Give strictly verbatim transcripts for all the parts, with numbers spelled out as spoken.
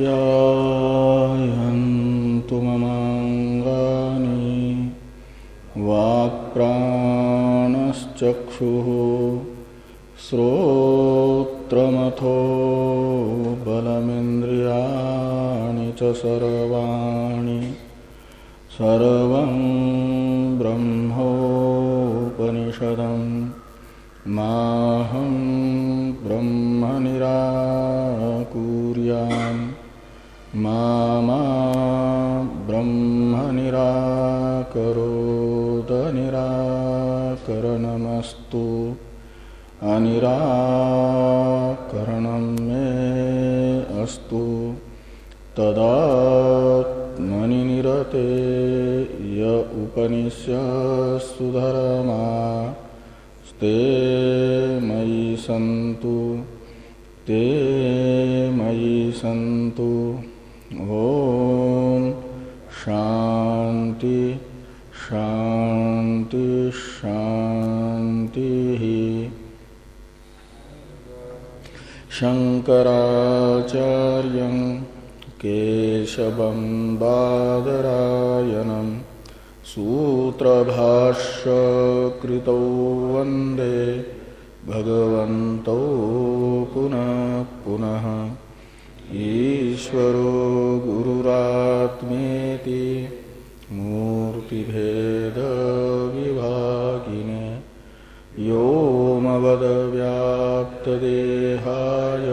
आप्यायन्तु ममाङ्गानि वाक्प्राणश्चक्षुः श्रोत्रमथो बलमिन्द्रियाणि च सर्वाणि सर्वं ब्रह्मोपनिषदम् माहं ब्रह्म निराकुर्याम् मा मा ब्रह्म निराकरोद निराकरणमस्तु अनिराकरणं मे अस्तु तदात्मनि निरते य उपनिष्यस्तु धर्मा ते मयि सन्तु ते मयि सन्तु। ओम शांति शांति शांति। शंकराचार्यं केशवं बादरायणं सूत्रभाष्य कृतौ वन्दे भगवन्तौ पुनः पुनः। ईश्वरो गुरुरात्मेति मूर्तिभेद विभागिने व्योमवद्व्याप्तदेहाय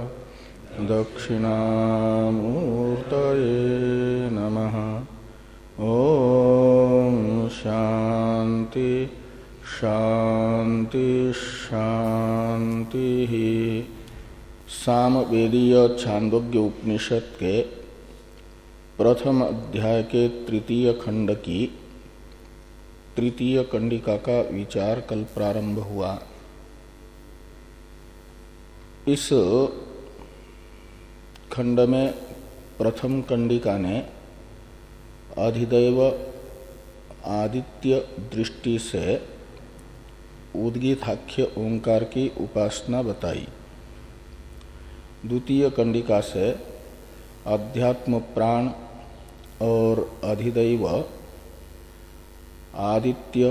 दक्षिणामूर्तये नमः। ओम शांति शांति शांति। सामवेदीय छांदोग्य उपनिषद के प्रथम अध्याय के तृतीय खंड की तृतीय कंडिका का विचार कल प्रारंभ हुआ। इस खंड में प्रथम कंडिका ने अधिदैव आदित्य दृष्टि से उद्गीताख्य ओंकार की उपासना बताई। द्वितीय कंडिका से अध्यात्म प्राण और अधिदैव आदित्य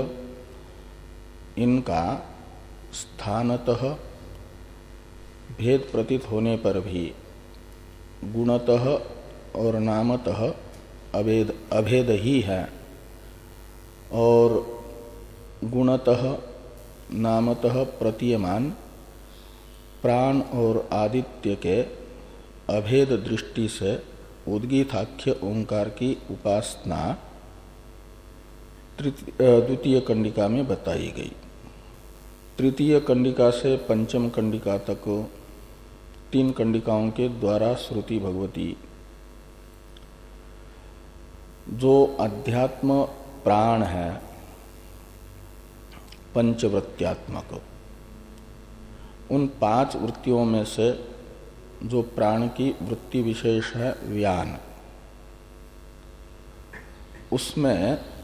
इनका स्थानतः भेद प्रतीत होने पर भी गुणतः और नामतः अभेद अभेद ही है और गुणतः नामतः प्रतीयमान प्राण और आदित्य के अभेद दृष्टि से उद्गीताख्य ओंकार की उपासना द्वितीय कंडिका में बताई गई। तृतीय कंडिका से पंचम कंडिका तक तीन कंडिकाओं के द्वारा श्रुति भगवती जो अध्यात्म प्राण है पंचवृत्त्यात्मक, उन पांच वृत्तियों में से जो प्राण की वृत्ति विशेष है व्यान, उसमें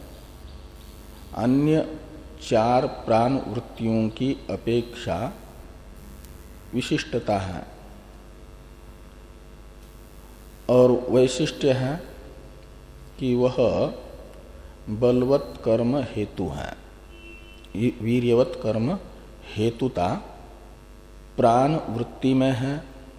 अन्य चार प्राण वृत्तियों की अपेक्षा विशिष्टता है और वैशिष्ट्य है कि वह बलवत कर्म हेतु है। वीर्यवत कर्म हेतुता प्राण वृत्ति में है।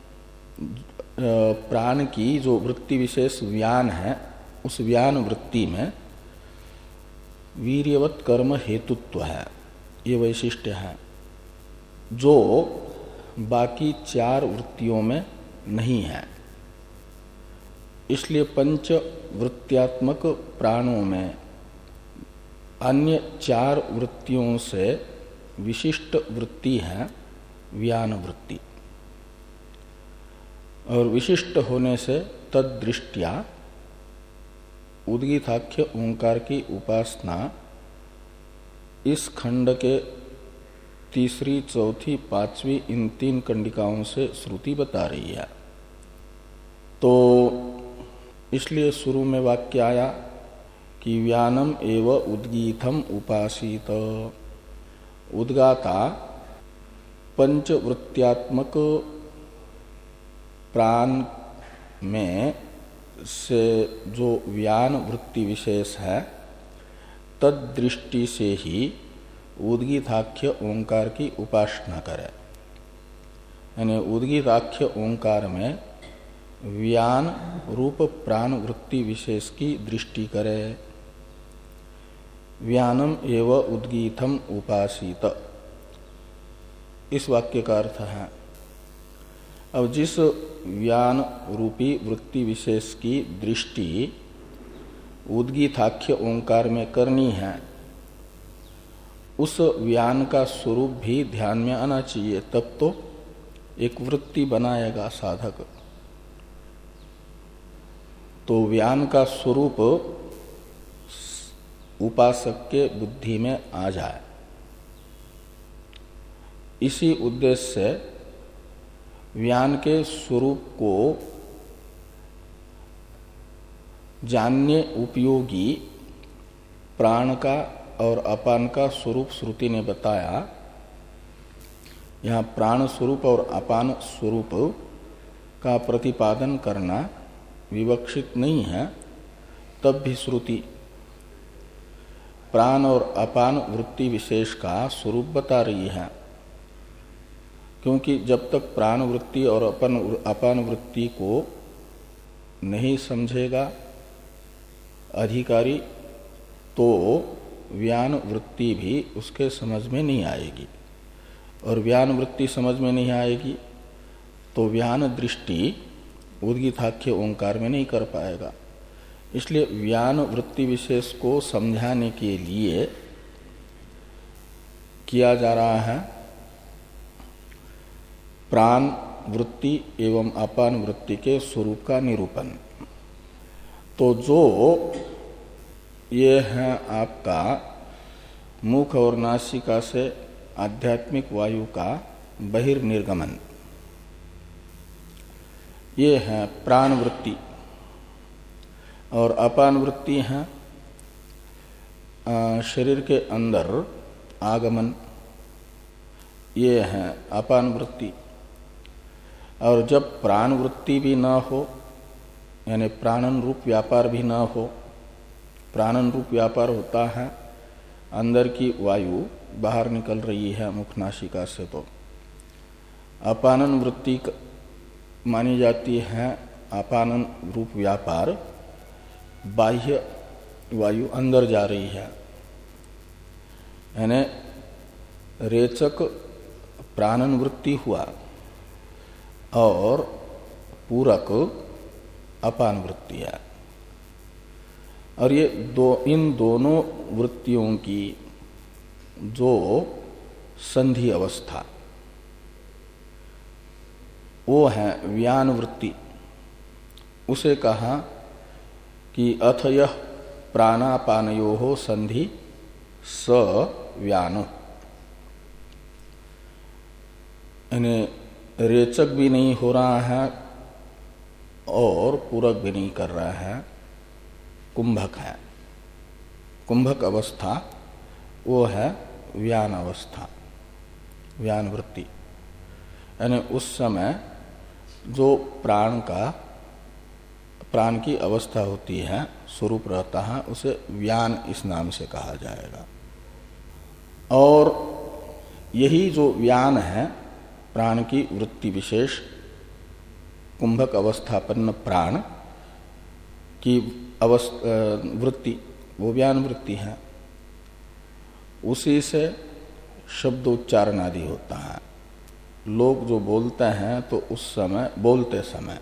प्राण की जो वृत्ति विशेष व्यान है, उस व्यान वृत्ति में वीर्यवत कर्म हेतुत्व है, ये वैशिष्ट्य है जो बाकी चार वृत्तियों में नहीं है। इसलिए पंच वृत्त्यात्मक प्राणों में अन्य चार वृत्तियों से विशिष्ट वृत्ति है व्यान वृत्ति, और विशिष्ट होने से तद्दृष्टिया उद्गीताख्य ओंकार की उपासना इस खंड के तीसरी, चौथी, पांचवी इन तीन कंडिकाओं से श्रुति बता रही है। तो इसलिए शुरू में वाक्य आया कि व्यानम एव उद्गीतम उपासित। उद्गाता पंचवृत्त्यात्मक प्राण में से जो व्यान वृत्ति विशेष है तद दृष्टि से ही उद्गीताख्य ओंकार की उपासना करे। यानी उद्गीताख्य ओंकार में व्यान रूप प्राण वृत्ति विशेष की दृष्टि करे। व्यानम एव उद्गीतम उपासित, इस वाक्य का अर्थ है। अब जिस व्यान रूपी वृत्ति विशेष की दृष्टि उद्गीताख्य ओंकार में करनी है, उस व्यान का स्वरूप भी ध्यान में आना चाहिए, तब तो एक वृत्ति बनाएगा साधक। तो व्यान का स्वरूप उपासक के बुद्धि में आ जाए, इसी उद्देश्य से व्यान के स्वरूप को जानने उपयोगी प्राण का और अपान का स्वरूप श्रुति ने बताया। यहाँ प्राण स्वरूप और अपान स्वरूप का प्रतिपादन करना विवक्षित नहीं है, तब भी श्रुति प्राण और अपान वृत्ति विशेष का स्वरूप बता रही है। क्योंकि जब तक प्राण वृत्ति और अपन अपान वृत्ति को नहीं समझेगा अधिकारी, तो व्यान वृत्ति भी उसके समझ में नहीं आएगी, और व्यान वृत्ति समझ में नहीं आएगी तो व्यान दृष्टि उद्गीताख्य ओंकार में नहीं कर पाएगा। इसलिए व्यान वृत्ति विशेष को समझाने के लिए किया जा रहा है प्राण वृत्ति एवं अपान वृत्ति के स्वरूप का निरूपण। तो जो ये है आपका मुख और नासिका से आध्यात्मिक वायु का बहिर्निर्गमन, ये है प्राण वृत्ति, और अपान वृत्ति है शरीर के अंदर आगमन, ये है अपान वृत्ति। और जब प्राण वृत्ति भी न हो, यानी प्राणन रूप व्यापार भी न हो, प्राणन रूप व्यापार होता है अंदर की वायु बाहर निकल रही है मुख नासिका से, तो अपानन वृत्ति मानी जाती है अपानन रूप व्यापार, बाह्य वायु अंदर जा रही है। यानी रेचक प्राणन वृत्ति हुआ और पूरक अपान वृत्ति है। और ये दो इन दोनों वृत्तियों की जो संधि अवस्था, वो है व्यान वृत्ति। उसे कहा कि अथ यह प्राणापानयो संधि स व्यानो, यानी रेचक भी नहीं हो रहा है और पूरक भी नहीं कर रहा है, कुंभक है। कुंभक अवस्था वो है व्यान अवस्था, व्यान वृत्ति। यानी उस समय जो प्राण का प्राण की अवस्था होती है, स्वरूप रहता है, उसे व्यान इस नाम से कहा जाएगा। और यही जो व्यान है प्राण की वृत्ति विशेष, कुंभक अवस्थापन्न प्राण की अवस्था वृत्ति, वो व्यान वृत्ति है। उसी से शब्दोच्चारण आदि होता है। लोग जो बोलते हैं तो उस समय, बोलते समय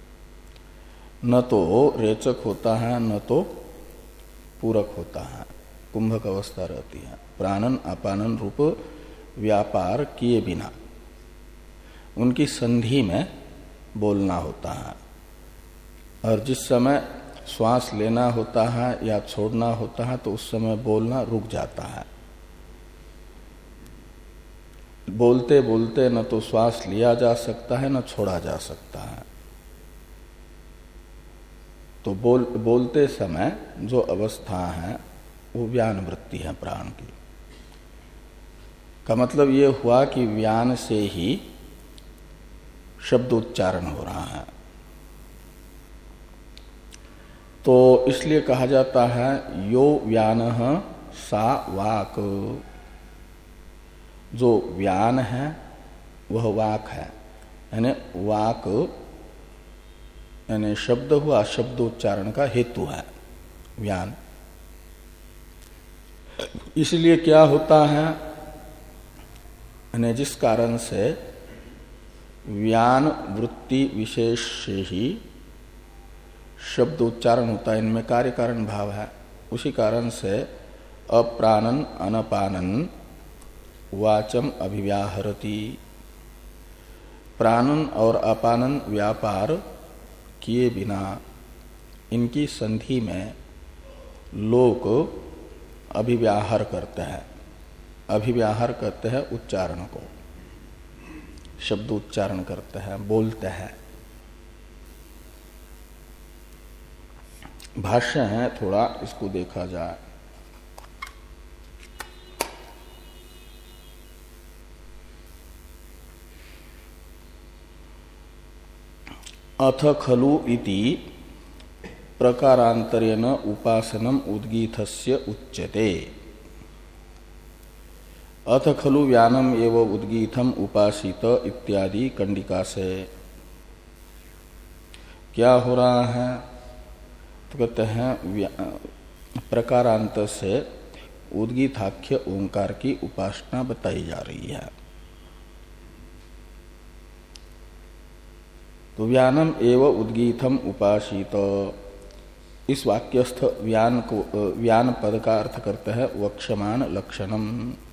न तो रेचक होता है न तो पूरक होता है, कुंभक अवस्था रहती है। प्राणन अपानन रूप व्यापार किए बिना उनकी संधि में बोलना होता है। और जिस समय श्वास लेना होता है या छोड़ना होता है तो उस समय बोलना रुक जाता है। बोलते बोलते न तो श्वास लिया जा सकता है न छोड़ा जा सकता है। तो बोल बोलते समय जो अवस्था है वो व्यान वृत्ति है प्राण की। का मतलब ये हुआ कि व्यान से ही शब्द उच्चारण हो रहा है। इसलिए कहा जाता है यो व्यानः सा वाक। जो व्यान है वह वाक है, यानी वाक यानी शब्द हुआ, शब्दोच्चारण का हेतु है व्यान। इसलिए क्या होता है, यानी जिस कारण से व्यान वृत्ति विशेष से ही शब्द उच्चारण होता है, इनमें कार्य कारण भाव है, उसी कारण से अप्राणन अनपानन वाचम अभिव्याहरति। प्राणन और अपानन व्यापार किए बिना इनकी संधि में लोग अभिव्याहार करते हैं। अभिव्याहार कहते हैं उच्चारण को, शब्द उच्चारण करते हैं, बोलते हैं। भाष्य है, थोड़ा इसको देखा जाए। अथ खलु इति प्रकारांतरेण उपासनम उद्गीतस्य उच्यते। अथ खलु व्यानम एव उद्गीतम उपासित इत्यादि कंडिका से क्या हो रहा है, तो कहते हैं प्रकारांत से उद्गीताख्य ओंकार की उपासना बताई जा रही है। तो व्यानम एव उद्गीतम उपासित, इस वाक्यस्थ व्यान को व्यान पद का अर्थ करते हैं वक्षमान लक्षणम।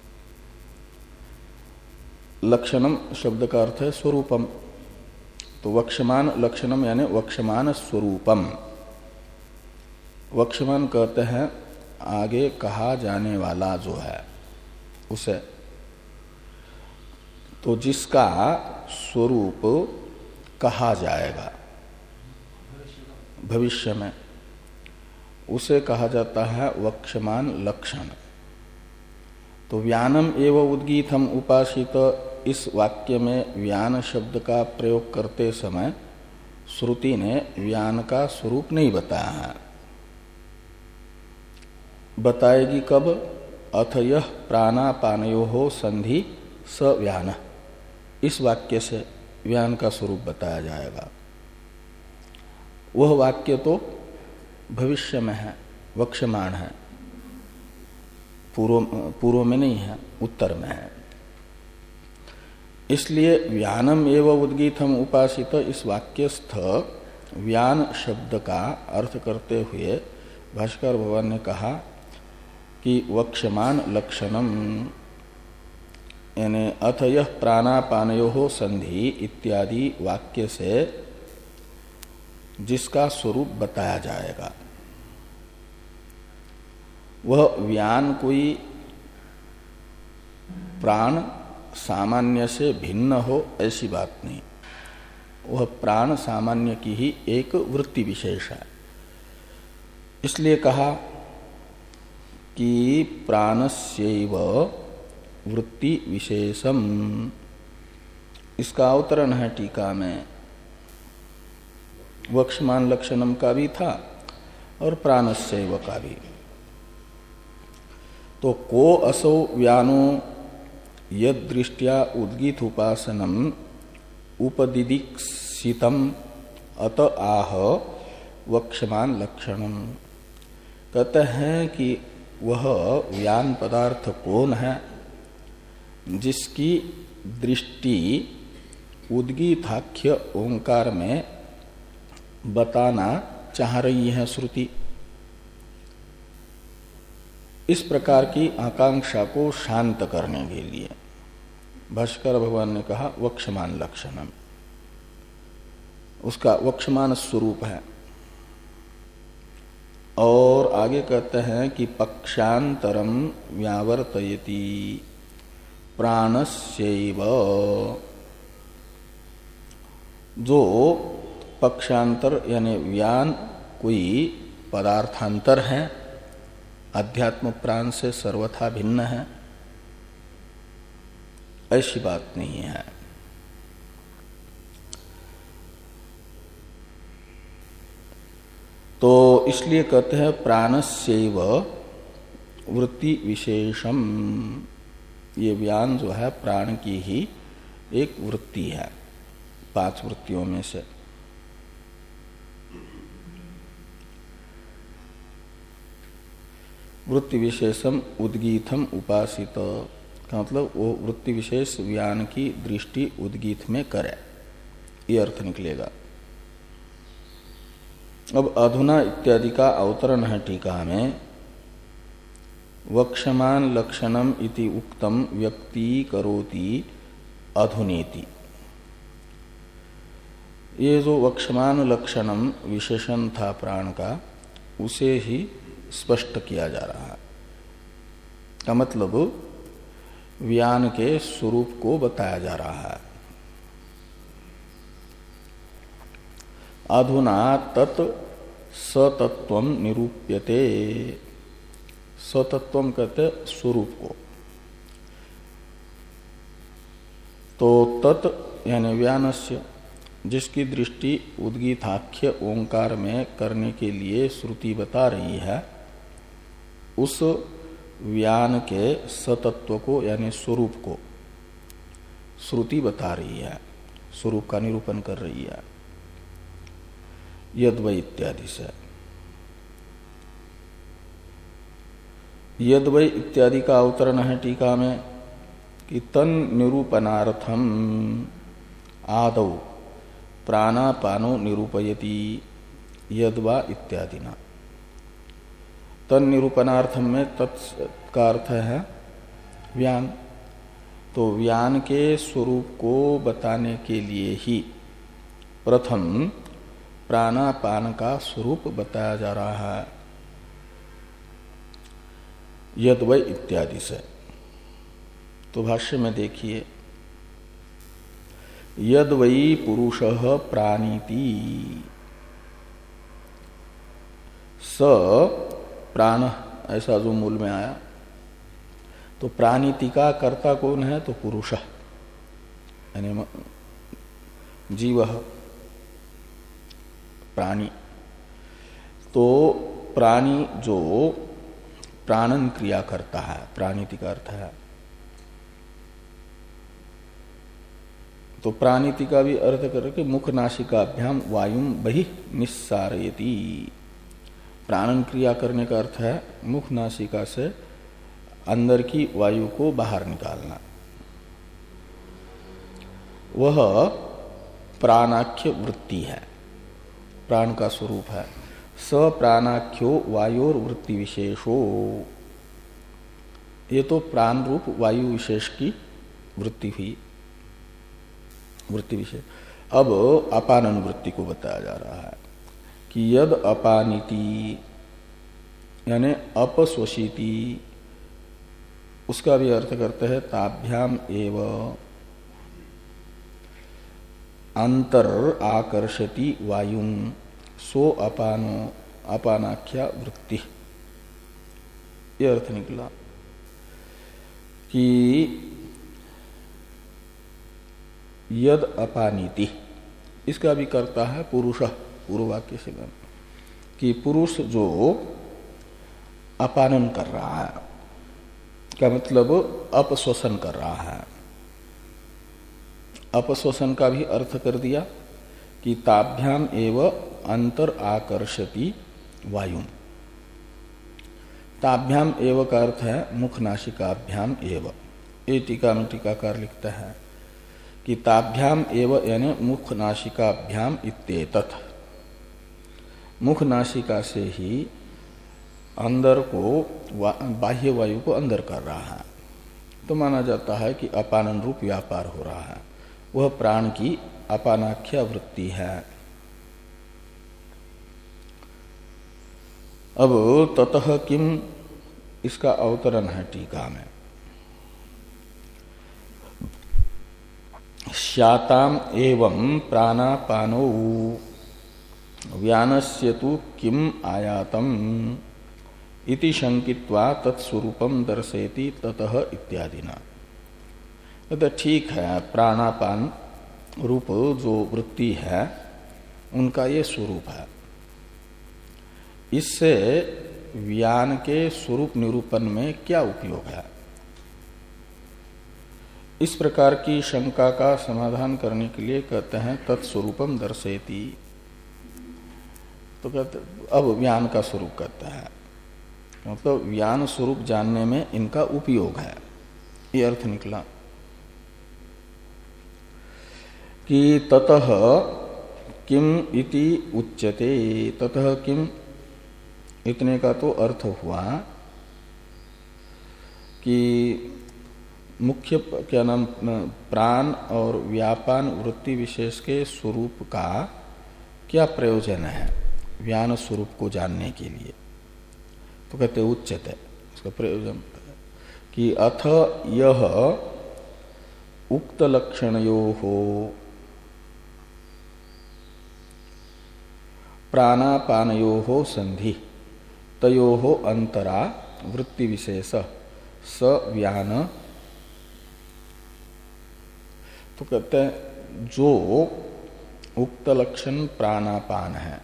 लक्षणम शब्द का अर्थ है स्वरूपम, तो वक्षमान लक्षणम यानी वक्षमान स्वरूपम। वक्षमान कहते हैं आगे कहा जाने वाला जो है उसे, तो जिसका स्वरूप कहा जाएगा भविष्य में, उसे कहा जाता है वक्षमान लक्षण। तो व्यानम एवं उद्गीतम उपासित, इस वाक्य में व्यान शब्द का प्रयोग करते समय श्रुति ने व्यान का स्वरूप नहीं बताया है। बताएगी कब, अथ यह प्राणापानयोः संधि स व्यान, इस वाक्य से व्यान का स्वरूप बताया जाएगा। वह वाक्य तो भविष्य में है, वक्षमान है, पूर्व पूर्व में नहीं है, उत्तर में है। इसलिए व्यानम एवं उद्गीतम उपासित, इस वाक्यस्थ व्यान शब्द का अर्थ करते हुए भास्कर भगवान ने कहा कि वक्षमान लक्षणम, यानी अथ यह प्राणापानयोः संधि इत्यादि वाक्य से जिसका स्वरूप बताया जाएगा वह व्यान कोई प्राण सामान्य से भिन्न हो ऐसी बात नहीं, वह प्राण सामान्य की ही एक वृत्ति विशेष है। इसलिए कहा कि प्राणस्यैव वृत्ति विशेषम, इसका अवतरण है टीका में। वक्षमान लक्षणम का भी था और प्राणस्यैव का भी। तो को असौ व्यानो यद दृष्टिया उद्गीत उपासनम उपदिदीक्षितम अत आह वक्षमान लक्षणम। कहते हैं कि वह व्यान पदार्थ कौन है जिसकी दृष्टि उद्गीताख्य ओंकार में बताना चाह रही है श्रुति। इस प्रकार की आकांक्षा को शांत करने के लिए भास्कर भगवान ने कहा वक्षमान लक्षणम, उसका वक्षमान स्वरूप है। और आगे कहते हैं कि पक्षांतरम व्यावर्तयति प्राणस्यैव, जो पक्षांतर यानी व्यान कोई पदार्थांतर है, अध्यात्म प्राण से सर्वथा भिन्न है, ऐसी बात नहीं है। तो इसलिए कहते हैं प्राणस्यैव वृत्ति विशेषम, ये व्यान जो है प्राण की ही एक वृत्ति है पांच वृत्तियों में से। वृत्ति विशेषम उद्गीतम उपासित का मतलब वो वृत्ति विशेष व्यान की दृष्टि उद्गीत में करे, ये अर्थ निकलेगा। अब अधुना इत्यादि का अवतरण है टीका में, वक्षमान लक्षणम इति उक्तम व्यक्ति करोति अधुनेति। ये जो वक्षमान लक्षणम विशेषण था प्राण का, उसे ही स्पष्ट किया जा रहा है। का मतलब व्यान के स्वरूप को बताया जा रहा है। अधुना तत् सतत्वम निरूप्यते। सतत्वम कहते स्वरूप को, तो तत् यानी व्यानस्य, जिसकी दृष्टि उद्गीताख्य ओंकार में करने के लिए श्रुति बता रही है, उस व्यान के सतत्व को यानी स्वरूप को श्रुति बता रही है, स्वरूप का निरूपण कर रही है यद्वै इत्यादि से। यद्वै इत्यादि का अवतरण है टीका में कि तन निरूपणार्थम आदौ प्राणापानो निरूपयति यद्वा इत्यादि ना। तन निरूपणार्थम में तत् का अर्थ है व्यान, तो व्यान के स्वरूप को बताने के लिए ही प्रथम प्राणापान का स्वरूप बताया जा रहा है यद्वै इत्यादि से। तो भाष्य में देखिए, यद्वै पुरुषः प्राणीति, स प्राण ऐसा जो मूल में आया, तो प्राणीति का कर्ता कौन है? तो पुरुष यानी जीव प्राणी। तो प्राणी जो प्राणन क्रिया करता है, प्राणीति का अर्थ है। तो प्राणीति का भी अर्थ करके मुख नासिकाभ्याम वायुम बहि निस्सारयति। प्राणन क्रिया करने का अर्थ है मुख नासिका से अंदर की वायु को बाहर निकालना। वह प्राणाख्य वृत्ति है, प्राण का स्वरूप है। स प्राणाख्यो वायोर वृत्ति विशेषो, ये तो प्राण रूप वायु विशेष की वृत्ति हुई, वृत्ति विशेष। अब अपानन वृत्ति को बताया जा रहा है कि यद अपानिति यानी अपस्वशीति, उसका भी अर्थ करते हैं ताभ्याम एव अंतर आकर्षति वायुं सो अपानो अपानाख्या वृत्ति, यह अर्थ निकला कि यद अपानीति, इसका भी करता है पुरुष, पूर्व वाक्य से कि पुरुष जो अपानन कर रहा है, का मतलब अपश्वसन कर रहा है। अपश्वसन का भी अर्थ कर दिया कि ताभ्याम एव अंतर आकर्षति वायु। ताभ्याम एव का अर्थ है मुख नासिकाभ्याम एव। ये टीका में टीकाकार लिखता है कि ताभ्याम एव यानी मुख नासिकाभ्याम इत्येतत्, मुख नासिका से ही अंदर को बाह्य वायु को अंदर कर रहा है, तो माना जाता है कि अपानन रूप व्यापार हो रहा है। वह प्राण की अपानाख्या वृत्ति है। अब ततः किम, इसका अवतरण है टीका में। श्याताम एवं प्राणापानो व्यानस्य तु किम आयातम इति शंकित्वा तत्स्वरूपम दर्शयति ततः इत्यादि ना। तो ठीक है, प्राणापान रूप जो वृत्ति है उनका ये स्वरूप है, इससे व्यान के स्वरूप निरूपण में क्या उपयोग है? इस प्रकार की शंका का समाधान करने के लिए कहते हैं तत्स्वरूपम दर्शयति। तो कहते अब व्यान का स्वरूप कहता है, मतलब व्यान स्वरूप जानने में इनका उपयोग है, ये अर्थ निकला कि ततः किम इति उच्यते। ततः किम इतने का तो अर्थ हुआ कि मुख्य क्या नाम प्राण और व्यापान वृत्ति विशेष के स्वरूप का क्या प्रयोजन है व्यान स्वरूप को जानने के लिए। तो कहते उच्यते, इसका प्रयोजन कि अथ यह उक्त लक्षणयोः प्राणापानयोः संधि तयोः अंतरा वृत्ति विशेष स व्यान। तो कहते हैं जो उक्त लक्षण प्राणापान है,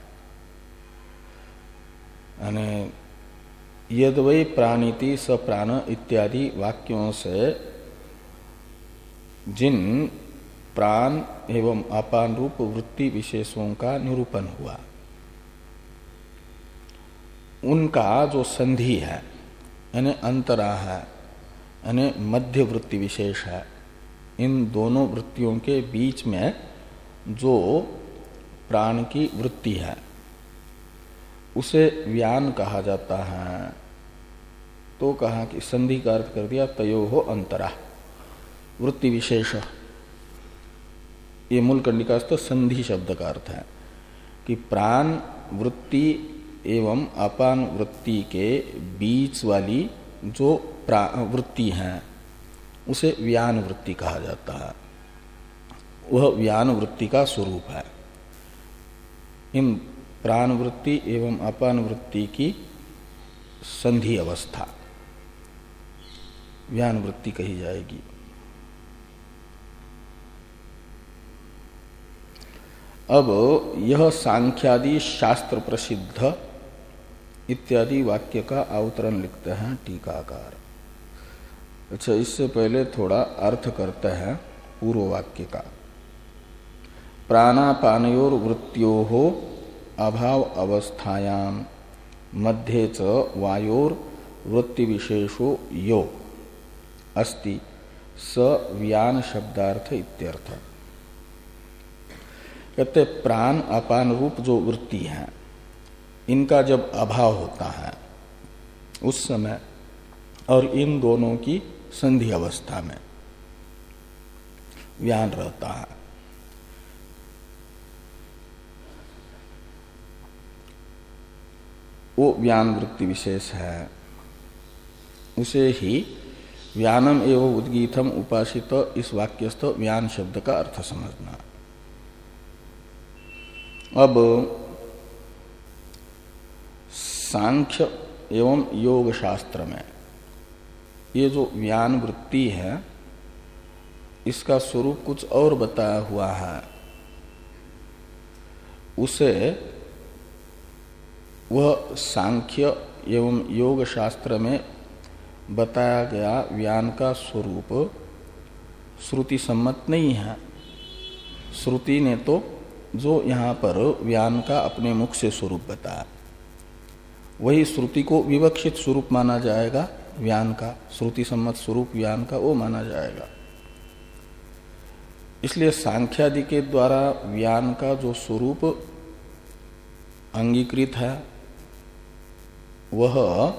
यानी यद वै प्राणिति स प्राण इत्यादि वाक्यों से जिन प्राण एवं अपान रूप वृत्ति विशेषों का निरूपण हुआ, उनका जो संधि है यानी अंतरा है, यानी मध्य वृत्ति विशेष है, इन दोनों वृत्तियों के बीच में जो प्राण की वृत्ति है उसे व्यान कहा जाता है। तो कहा कि संधि का अर्थ कर दिया तयोः अंतरा वृत्ति विशेष। ये मूल कंडिकास्थ संधि शब्द का अर्थ है कि प्राण वृत्ति एवं अपान वृत्ति के बीच वाली जो वृत्ति है उसे व्यान वृत्ति कहा जाता है। वह व्यान वृत्ति का स्वरूप है। इन प्राण वृत्ति एवं अपान वृत्ति की संधि अवस्था व्यान वृत्ति कही जाएगी। अब यह सांख्यादि शास्त्र प्रसिद्ध इत्यादि वाक्य का अवतरण लिखते हैं टीकाकार। अच्छा, इससे पहले थोड़ा अर्थ करते हैं पूर्व वाक्य का। प्राणापानयोर वृत्त्योः अभाव अवस्थायाम मध्ये च वायोर वृत्ति विशेषो यो अस्ति स व्यान शब्दार्थ इत्यर्थ। कहते प्राण अपान रूप जो वृत्ति है इनका जब अभाव होता है उस समय और इन दोनों की संधि अवस्था में व्यान रहता है। वो व्यान वृत्ति विशेष है, उसे ही व्यानम एवं उद्गीतम उपासित इस वाक्यस्थ व्यान शब्द का अर्थ समझना। अब सांख्य एवं योग शास्त्र में ये जो व्यान वृत्ति है इसका स्वरूप कुछ और बताया हुआ है। उसे वह सांख्य एवं योग शास्त्र में बताया गया व्यान का स्वरूप श्रुति सम्मत नहीं है। श्रुति ने तो जो यहाँ पर व्यान का अपने मुख से स्वरूप बताया वही श्रुति को विवक्षित स्वरूप माना जाएगा। व्यान का श्रुति सम्मत स्वरूप व्यान का वो माना जाएगा। इसलिए सांख्यादि के द्वारा व्यान का जो स्वरूप अंगीकृत है वह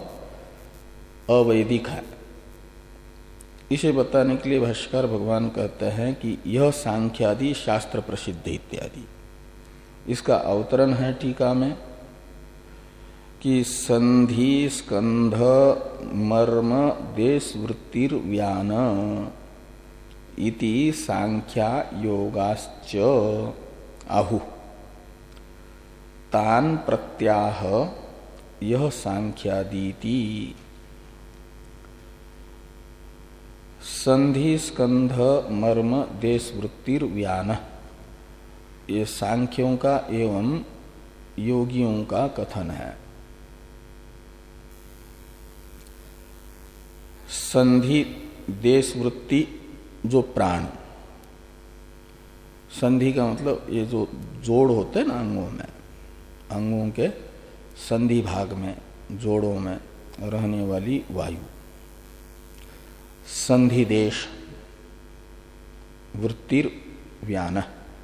अवैदिक है। इसे बताने के लिए भाष्यकार भगवान कहते हैं कि यह सांख्यादि शास्त्र प्रसिद्ध इत्यादि। इसका अवतरण है टीका में कि संधि स्कंध मर्म देश वृत्तिर व्यान इति सांख्या योगाश्च आहु तान प्रत्याह यह सांख्यादीति। संधि स्कंध मर्म देश वृत्तिर व्यान ये सांख्यों का एवं योगियों का कथन है। संधि देश वृत्ति जो प्राण, संधि का मतलब ये जो जोड़ होते हैं ना अंगों में, अंगों के संधि भाग में, जोड़ों में रहने वाली वायु, संधि देश वृत्तिर व्यान,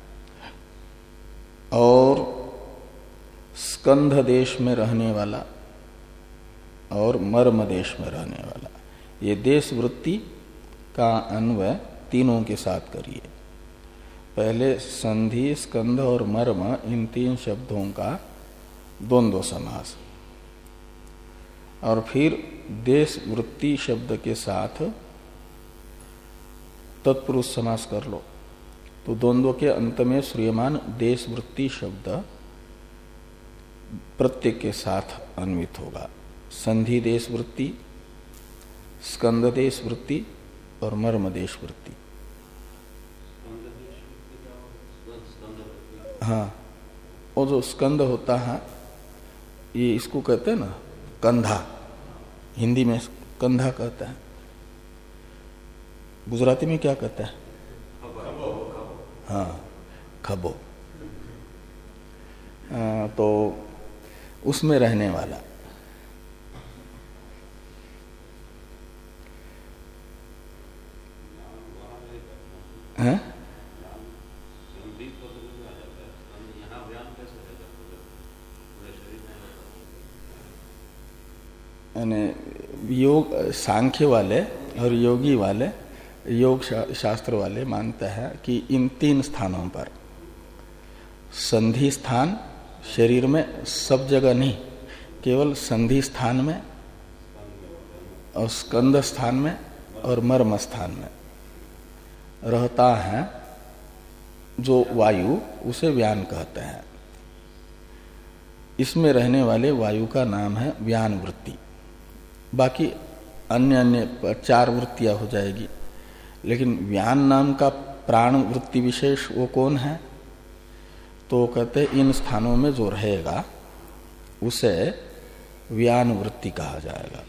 और स्कंध देश में रहने वाला और मर्म देश में रहने वाला, ये देश वृत्ति का अन्वय तीनों के साथ करिए। पहले संधि, स्कंध और मर्म, इन तीन शब्दों का द्वंद्व समास, और फिर देश वृत्ति शब्द के साथ तत्पुरुष समास कर लो, तो द्वंद्व के अंत में श्रूयमान देश वृत्ति शब्द प्रत्येक के साथ अन्वित होगा। संधि देश वृत्ति, स्कंद देश वृत्ति और मर्म देश वृत्ति। हाँ, वो जो स्कंद होता है, ये इसको कहते हैं ना कंधा, हिंदी में कंधा कहते हैं, गुजराती में क्या कहते हैं? हाँ, खबो। आ, तो उसमें रहने वाला है, योग सांख्य वाले और योगी वाले, योग शास्त्र वाले मानते हैं कि इन तीन स्थानों पर, संधि स्थान शरीर में सब जगह नहीं, केवल संधि स्थान में और स्कंद स्थान में और मर्म स्थान में रहता है जो वायु, उसे व्यान कहते हैं। इसमें रहने वाले वायु का नाम है व्यान वृत्ति। बाकी अन्य अन्य चार वृत्तियां हो जाएगी, लेकिन व्यान नाम का प्राण वृत्ति विशेष वो कौन है? तो कहते इन स्थानों में जो रहेगा उसे व्यान वृत्ति कहा जाएगा।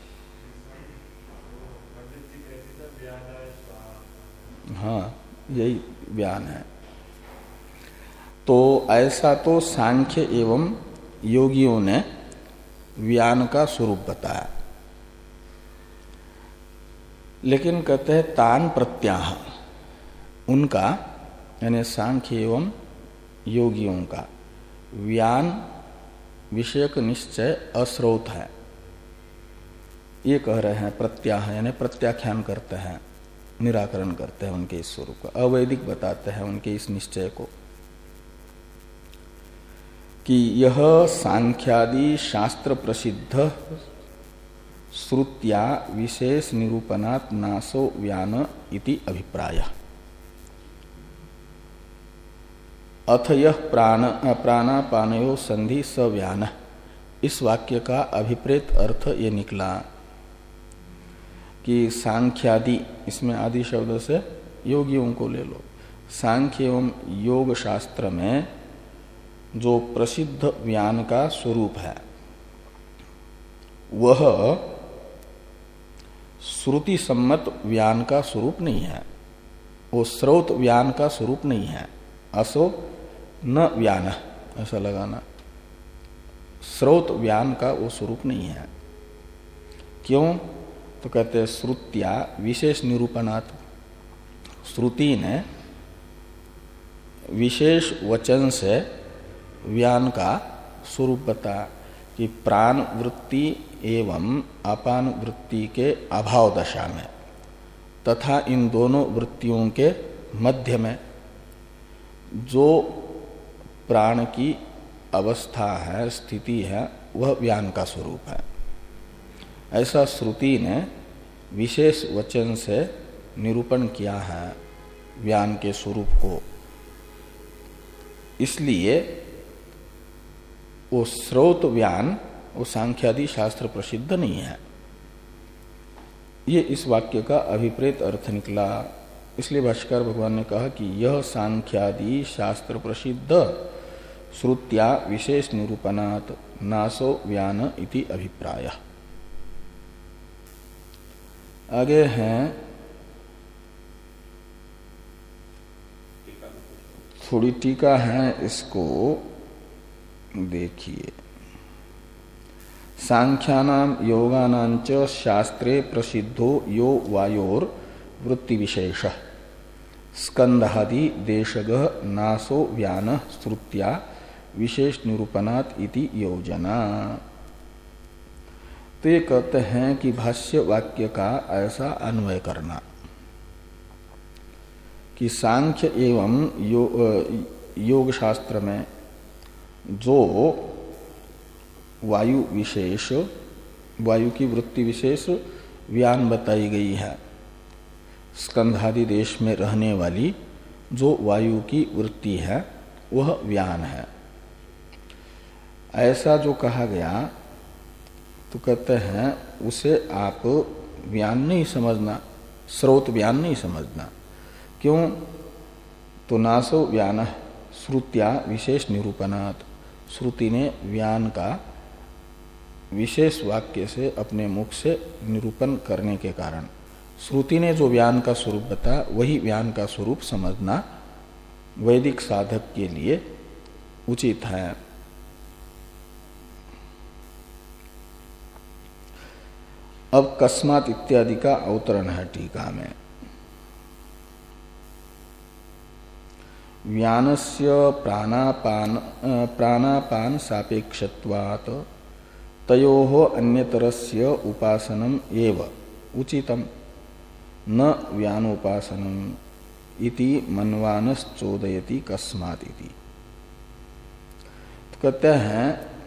हाँ, यही व्यान है। तो ऐसा तो सांख्य एवं योगियों ने व्यान का स्वरूप बताया, लेकिन कहते हैं तान प्रत्याह, उनका यानी सांख्य एवं योगियों का व्यान विषयक निश्चय अश्रौत है। ये कह रहे हैं प्रत्याह यानी प्रत्याख्यान करते हैं, निराकरण करते हैं उनके इस स्वरूप का, अवैदिक बताते हैं उनके इस निश्चय को कि यह सांख्यादि शास्त्र प्रसिद्ध श्रुत्या विशेष निरूपणात् नासो व्यान इति अभिप्राय। अथ यह प्राण प्राणापानयो संधि स व्यान, इस वाक्य का अभिप्रेत अर्थ ये निकला कि सांख्यादि, इसमें आदि शब्द से योगियों को ले लो, सांख्य एवं योग शास्त्र में जो प्रसिद्ध व्यान का स्वरूप है वह श्रुति सम्मत व्यान का स्वरूप नहीं है, वो स्रोत व्यान का स्वरूप नहीं है। असो न व्यान, ऐसा लगाना, स्रोत व्यान का वो स्वरूप नहीं है। क्यों? तो कहते हैं श्रुत्या विशेष निरूपणात्, श्रुति ने विशेष वचन से व्यान का स्वरूप बताया कि प्राण वृत्ति एवं अपान वृत्ति के अभाव दशा में तथा इन दोनों वृत्तियों के मध्य में जो प्राण की अवस्था है, स्थिति है, वह व्यान का स्वरूप है। ऐसा श्रुति ने विशेष वचन से निरूपण किया है व्यान के स्वरूप को, इसलिए वो स्रोत व्यान वो सांख्यादि शास्त्र प्रसिद्ध नहीं है। ये इस वाक्य का अभिप्रेत अर्थ निकला। इसलिए भाष्यकार भगवान ने कहा कि यह सांख्यादि शास्त्र प्रसिद्ध श्रुत्या विशेष निरूपणात् नासो व्यान इति अभिप्राय। आगे हैं थोड़ी टीका है, इसको देखिए। सांख्यानाम योगानां च शास्त्रे प्रसिद्धो यो वायोर वृत्ति विशेष स्कंधादि देशगः नासो व्यान श्रुत्या विशेष निरूपणात् इति योजना। तो ये कहते हैं कि भाष्य वाक्य का ऐसा अन्वय करना कि सांख्य एवं यो, योग शास्त्र में जो वायु विशेष, वायु की वृत्ति विशेष व्यान बताई गई है, स्कंधादि देश में रहने वाली जो वायु की वृत्ति है वह व्यान है, ऐसा जो कहा गया तो कहते हैं उसे आप व्यान नहीं समझना, स्रोत व्यान नहीं समझना। क्यों? तो नासो व्यान श्रुत्या विशेष निरूपणात्, श्रुति ने व्यान का विशेष वाक्य से अपने मुख से निरूपण करने के कारण, श्रुति ने जो व्यान का स्वरूप बताया वही व्यान का स्वरूप समझना वैदिक साधक के लिए उचित है। अब कस्मात् इत्यादि का अवतरण है टीका में। व्यानस्य प्राणापान प्राणापान सापेक्षत्वात् तयोः अन्यतरस्य उपासनम एव उचितम न व्यानोपासनम इति मन्वानश्चोदयति कस्मात् इति। तो कहते हैं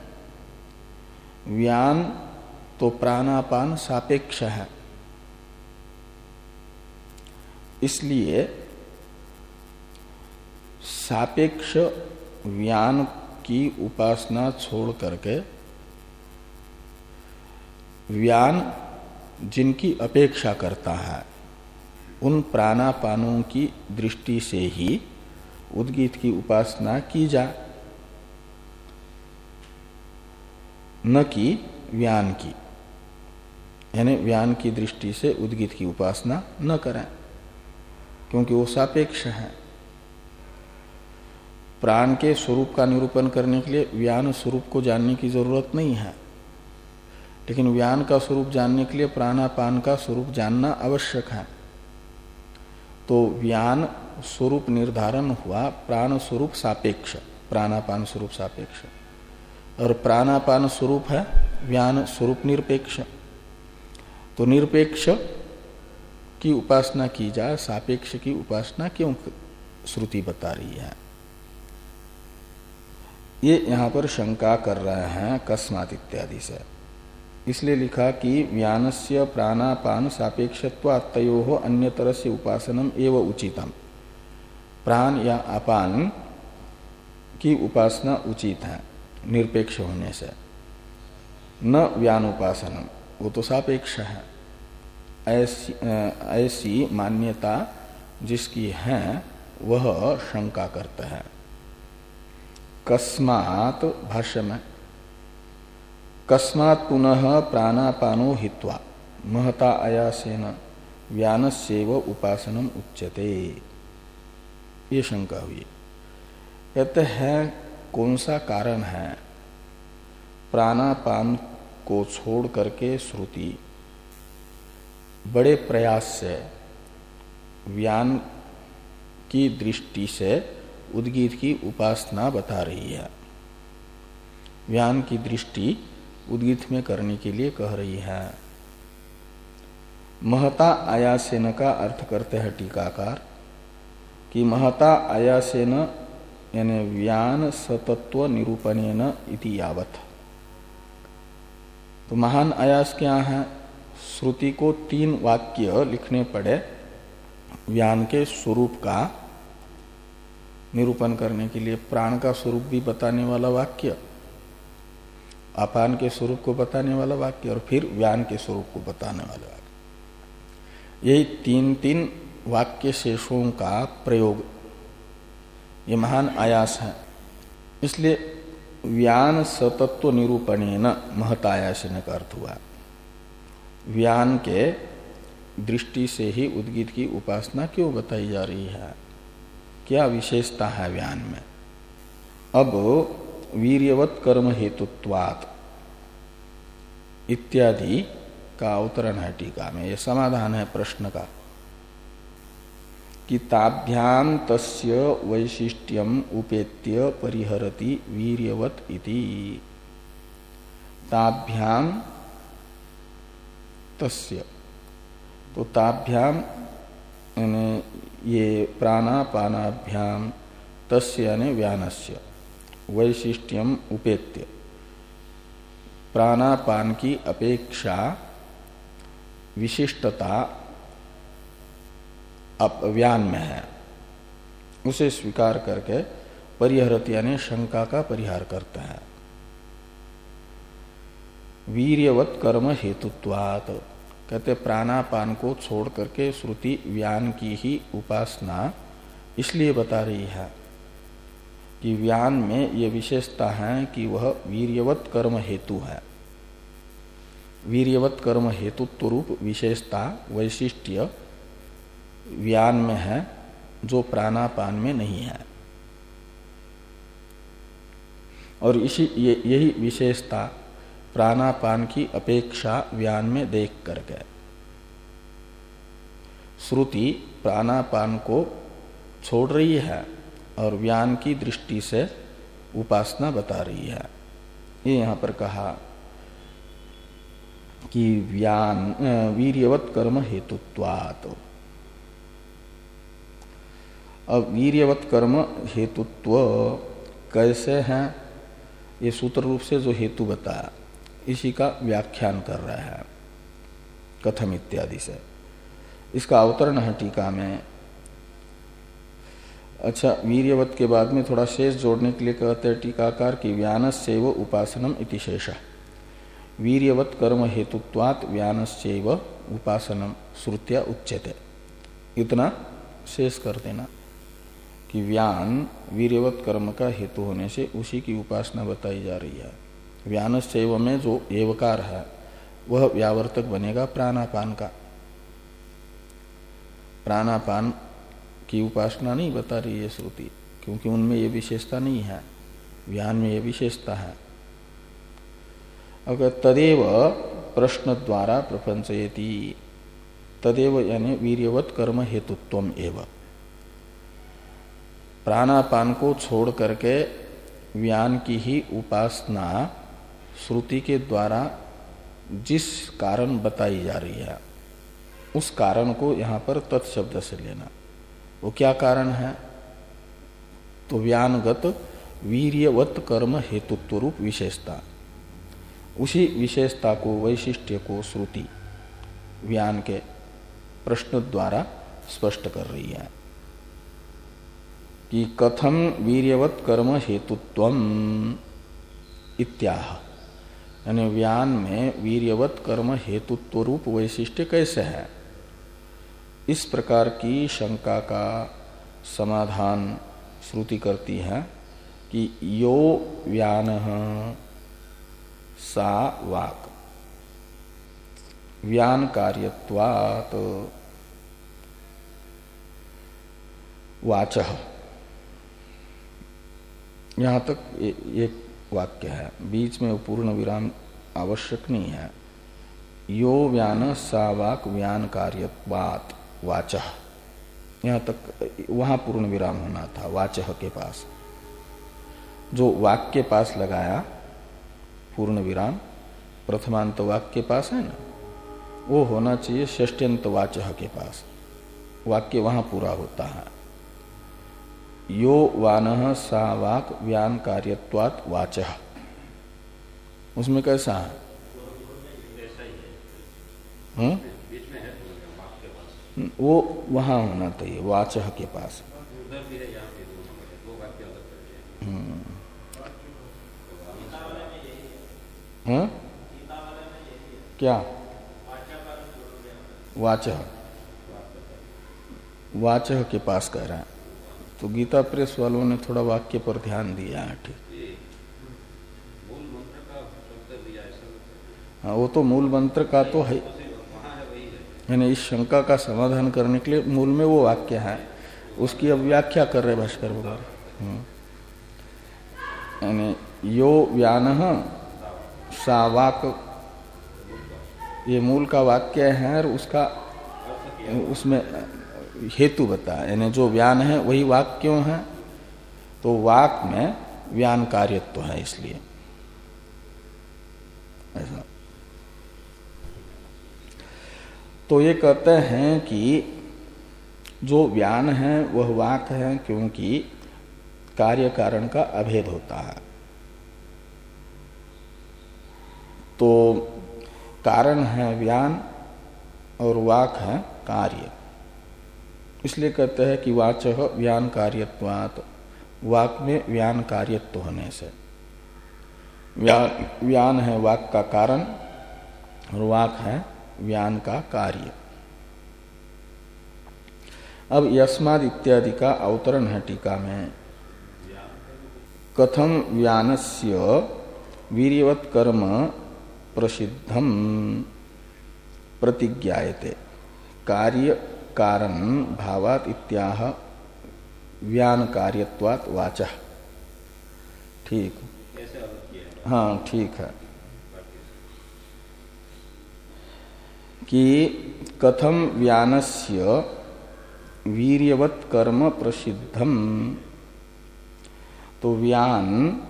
व्यान तो प्राणापान सापेक्ष है, इसलिए सापेक्ष व्यान की उपासना छोड़ करके व्यान जिनकी अपेक्षा करता है उन प्राणापानों की दृष्टि से ही उद्गीत की उपासना की जाए, न कि व्यान की, यानी व्यान की दृष्टि से उद्गीत की उपासना न करें, क्योंकि वो सापेक्ष है। प्राण के स्वरूप का निरूपण करने के लिए व्यान स्वरूप को जानने की जरूरत नहीं है, लेकिन व्यान का स्वरूप जानने के लिए प्राणापान का स्वरूप जानना आवश्यक है। तो व्यान स्वरूप निर्धारण हुआ प्राण स्वरूप सापेक्ष, प्राणापान स्वरूप सापेक्ष, और प्राणापान स्वरूप है व्यान स्वरूप निरपेक्ष। तो निरपेक्ष की उपासना की जाए, सापेक्ष की उपासना क्यों श्रुति बता रही है? ये यहां पर शंका कर रहे हैं कस्मात् इत्यादि से, इसलिए लिखा कि व्यानस्य प्राणापान सापेक्षत्वात् तयोः अन्यतरस्य उपासनम एव उचितम। प्राण या अपान की उपासना उचित है निरपेक्ष होने से, न व्यानुपासनम, वो तो सापेक्ष है। ऐसी ऐसी मान्यता जिसकी है वह शंका करते हैं। कस्मात् भाष्य में कस्मात् पुनः प्राणापानो हित्वा महता आयासेन व्यानस्यैव उपासनम उच्यते, ये शंका हुई। कहते हैं कौन सा कारण है प्राणापान को छोड़ करके श्रुति बड़े प्रयास से व्यान की दृष्टि से उद्गीत की उपासना बता रही है, व्यान की दृष्टि उद्गीत में करने के लिए कह रही है। महता आयासेन का अर्थ करते हैं टीकाकार कि महता आयासेन यानी व्यान सतत्व निरूपणेन इति यावत्। तो महान आयास क्या है? श्रुति को तीन वाक्य लिखने पड़े व्यान के स्वरूप का निरूपण करने के लिए। प्राण का स्वरूप भी बताने वाला वाक्य, अपान के स्वरूप को बताने वाला वाक्य, और फिर व्यान के स्वरूप को बताने वाला वाक्य। यही तीन तीन वाक्य शेषों का प्रयोग ये महान आयास है। इसलिए व्यान सतत्व निरूपणेन महतायासेन का अर्थ हुआ। व्यान के दृष्टि से ही उद्गीत की उपासना क्यों बताई जा रही है, क्या विशेषता है व्यान में। अब वीर्यवत कर्म हेतुत्वात् इत्यादि का अवतरण है टीका में, यह समाधान है प्रश्न का कि ताभ्याम तस्य वैशिष्ट्यम उपेत्य परिहरति वीर्यवत इति। ताभ्याम तस्य, तो ताभ्याम यानी ये प्राणापानाभ्याम तस्य यानी व्यानस्य वैशिष्ट्यम उपेत्य, प्राणापान की अपेक्षा विशिष्टता अप व्यान में है, उसे स्वीकार करके परिहरत यानी शंका का परिहार करता है। वीर्यवत कर्म हेतुत्वात्, कहते प्राणापान को छोड़ करके श्रुति व्यान की ही उपासना इसलिए बता रही है कि व्यान में ये विशेषता है कि वह वीर्यवत कर्म हेतु है। वीर्यवत कर्म हेतुत्व रूप विशेषता वैशिष्ट्य व्यान में है, जो प्राणापान में नहीं है। और इसी ये, यही विशेषता प्राणापान की अपेक्षा व्यान में देख करके श्रुति प्राणापान को छोड़ रही है और व्यान की दृष्टि से उपासना बता रही है। ये यहां पर कहा कि व्यान वीर्यवत कर्म हेतुत्वात्। अब वीर्यवत कर्म हेतुत्व कैसे है, ये सूत्र रूप से जो हेतु बताया इसी का व्याख्यान कर रहा है कथम इत्यादि से। इसका अवतरण है टीका में। अच्छा, वीर्यवत के बाद में थोड़ा शेष जोड़ने के लिए कहते हैं टीकाकार कि व्यानस्यैव उपासनम इति शेषः। वीर्यवत कर्म हेतुत्वात् व्यानस्यैव उपासनम श्रुत्या उच्यते। इतना शेष कर देना कि व्यान वीर्यवत कर्म का हेतु होने से उसी की उपासना बताई जा रही है। व्यानस्यैव में जो एवकार है वह व्यावर्तक बनेगा प्राणापान का। प्राणापान की उपासना नहीं बता रही है श्रुति, क्योंकि उनमें ये विशेषता नहीं है, व्यान में ये विशेषता है। अगर तदेव प्रश्न द्वारा प्रपंचयति, तदेव यानी वीर्यवत कर्म हेतुत्वम एव। प्राणापान को छोड़ करके व्यान की ही उपासना श्रुति के द्वारा जिस कारण बताई जा रही है उस कारण को यहां पर तत्शब्द से लेना। वो क्या कारण है, तो व्यानगत वीर्यवत कर्म हेतुत्व रूप विशेषता, उसी विशेषता को वैशिष्ट्य को श्रुति व्यान के प्रश्न द्वारा स्पष्ट कर रही है कि कथम वीर्यवत कर्म हेतुत्वम इत्याह, यानी व्यान में वीर्यवत कर्म हेतुत्व रूप वैशिष्ट्य कैसे है। इस प्रकार की शंका का समाधान श्रुति करती है कि यो व्यानः सा वाक् व्यान कार्यत्वात् वाचः। यहां तक एक वाक्य है, बीच में पूर्ण विराम आवश्यक नहीं है। यो व्यान सा वाक् व्यान कार्यत्वात् वाचः, यहां तक वहां पूर्ण विराम होना था। वाचः के पास जो वाक्य के पास लगाया पूर्ण विराम, प्रथमांत वाक्य के पास है ना, वो होना चाहिए षष्ट्यंत वाचः के पास, वाक्य वहां पूरा होता है। यो वानः सा वाक् व्यान कार्यत्वात् वाचः, उसमें कैसा है, हुँ? वो वहां होना चाहिए वाचः के पास। हाँ क्या वाचः, वाचः के पास कह रहे हैं, तो गीता प्रेस वालों ने थोड़ा वाक्य पर ध्यान दिया है। ठीक, हाँ वो तो मूल मंत्र का तो है, यानी इस शंका का समाधान करने के लिए मूल में वो वाक्य है, उसकी अब व्याख्या कर रहे भाष्कर भगवान। यानी यो व्यानः सा वाक, ये मूल का वाक्य है और उसका उसमें हेतु बता, यानी जो व्यान है वही वाक क्यों है, तो वाक में व्यान कार्यत्व है इसलिए ऐसा। तो ये कहते हैं कि जो व्यान है वह वाक है क्योंकि कार्य कारण का अभेद होता है। तो कारण है व्यान और वाक है कार्य, इसलिए कहते हैं कि वाचः व्यान कार्यत्वात्, वाक में व्यान कार्यत्व होने से। व्यान व्यान है वाक का कारण और वाक है व्यान का कार्य। अब यस्माद् इत्यादि का अवतरण है टीका में। कथम व्यानस्य वीर्यवत् कर्म प्रसिद्धम प्रतिज्ञायते कार्य कारण भावात् इत्याह व्यान कार्यत्वात् वाचः। ठीक, हाँ ठीक है कि कथम व्यानस्य वीर्यवत् कर्म प्रसिद्धम, तो व्यान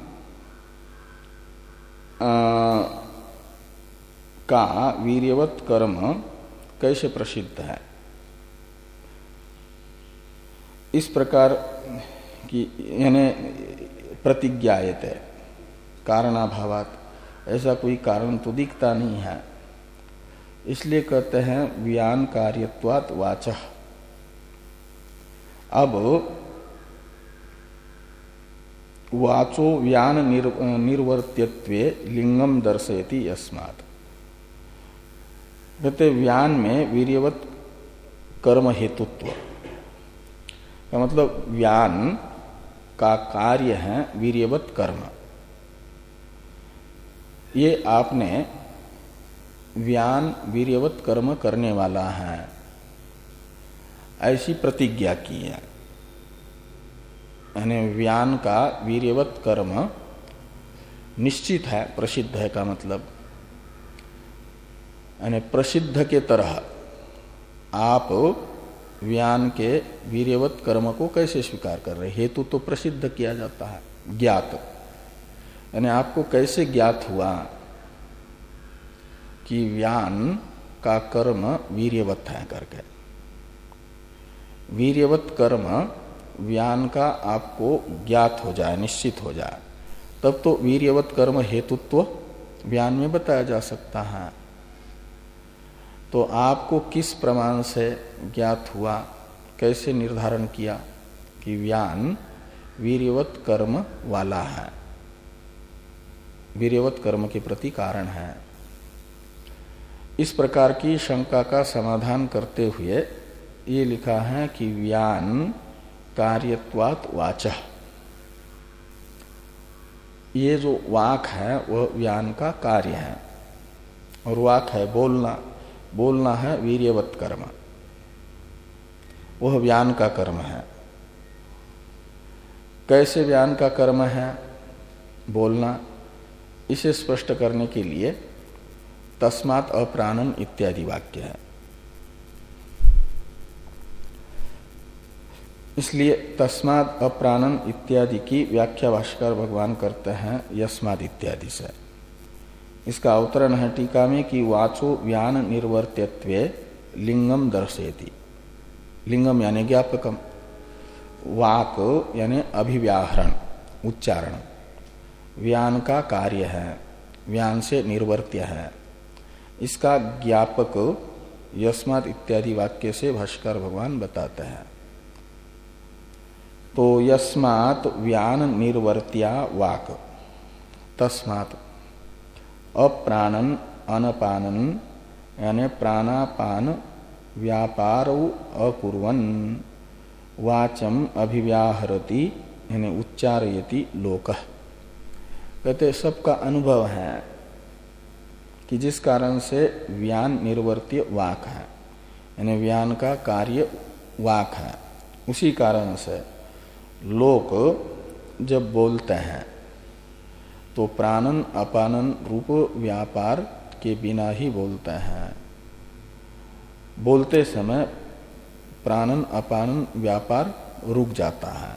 आ, का वीर्यवत् कर्म कैसे प्रसिद्ध है। इस प्रकार की यानी प्रतिज्ञायते कारणाभावात, ऐसा कोई कारण तो दिखता नहीं है, इसलिए कहते हैं व्यान कार्यत्वात् वाचः। अब वाचो व्यान निर, निर्वर्त्यत्वे लिंगम दर्शयति यस्मात्। कहते व्यान में वीर्यवत् कर्म हेतुत्व का मतलब व्यान का कार्य है वीर्यवत् कर्म। ये आपने व्यान वीर्यवत् कर्म करने वाला है ऐसी प्रतिज्ञा की है, यानी व्यान का वीर्यवत् कर्म निश्चित है, प्रसिद्ध है का मतलब यानी प्रसिद्ध के तरह आप व्यान के वीर्यवत् कर्म को कैसे स्वीकार कर रहे। हेतु तो प्रसिद्ध किया जाता है, ज्ञात, यानी आपको कैसे ज्ञात हुआ कि व्यान का कर्म वीर्यवत् है करके। वीर्यवत् कर्म व्यान का आपको ज्ञात हो जाए, निश्चित हो जाए, तब तो वीर्यवत् कर्म हेतुत्व व्यान में बताया जा सकता है। तो आपको किस प्रमाण से ज्ञात हुआ, कैसे निर्धारण किया कि व्यान वीर्यवत् कर्म वाला है, वीर्यवत् कर्म के प्रति कारण है। इस प्रकार की शंका का समाधान करते हुए ये लिखा है कि व्यान कार्यत्वात् वाचः। ये जो वाक है वह व्यान का कार्य है और वाक है बोलना, बोलना है वीर्यवत् कर्म, वह व्यान का कर्म है। कैसे व्यान का कर्म है बोलना, इसे स्पष्ट करने के लिए तस्मात् अप्राणन इत्यादि वाक्य है। इसलिए तस्मात् अप्राणन इत्यादि की व्याख्या भाष्कर भगवान करते हैं यस्माद् इत्यादि से। इसका अवतरण है टीका में कि वाचो व्यान निर्वर्त्यत्वे लिंगम दर्शयति। लिंगम यानी ज्ञापकम, वाक यानी अभिव्याहरण उच्चारण, व्यान का कार्य है, व्यान से निर्वर्त्य है, इसका ज्ञापक यस्मात् इत्यादि वाक्य से भाष्कर भगवान बताते हैं। तो यस्मात् व्यान निर्वर्त्या वाक, तस्मात् अप्राणन अनपानन यानी प्राणापान व्यापारौ अकुर्वन् वाचम अभिव्याहरति यानी उच्चारयति लोकः। कहते सबका अनुभव है कि जिस कारण से व्यान निर्वर्त्य वाक है, यानी व्यान का कार्य वाक है। उसी कारण से लोग जब बोलते हैं तो प्राणन अपानन रूप व्यापार के बिना ही बोलते हैं। बोलते समय प्राणन अपानन व्यापार रुक जाता है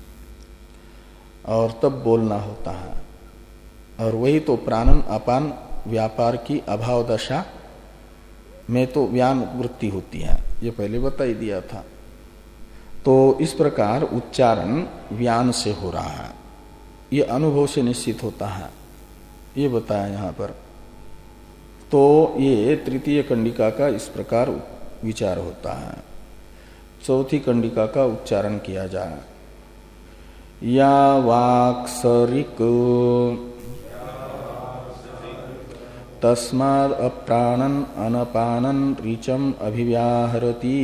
और तब बोलना होता है। और वही तो प्राणन अपान व्यापार की अभाव दशा में तो व्यान वृत्ति होती है, ये पहले बता ही दिया था। तो इस प्रकार उच्चारण व्यान से हो रहा है, ये अनुभव से निश्चित होता है, ये बताया यहाँ पर। तो ये तृतीय कंडिका का इस प्रकार विचार होता है। चौथी कंडिका का उच्चारण किया जाए। या वाक्सरिक तस्माद् अप्राणन अनपानन ऋचम अभिव्याहरति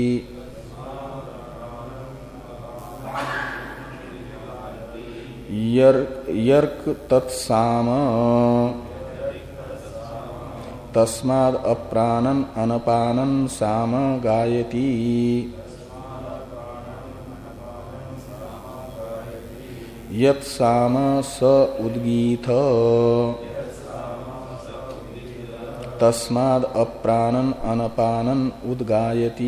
यर्क तत्साम तस्माद् अप्राणन अनपानन साम गायति यत्साम स उद्गीथ तस्माद् अप्राणन अनपानन उद्गायति।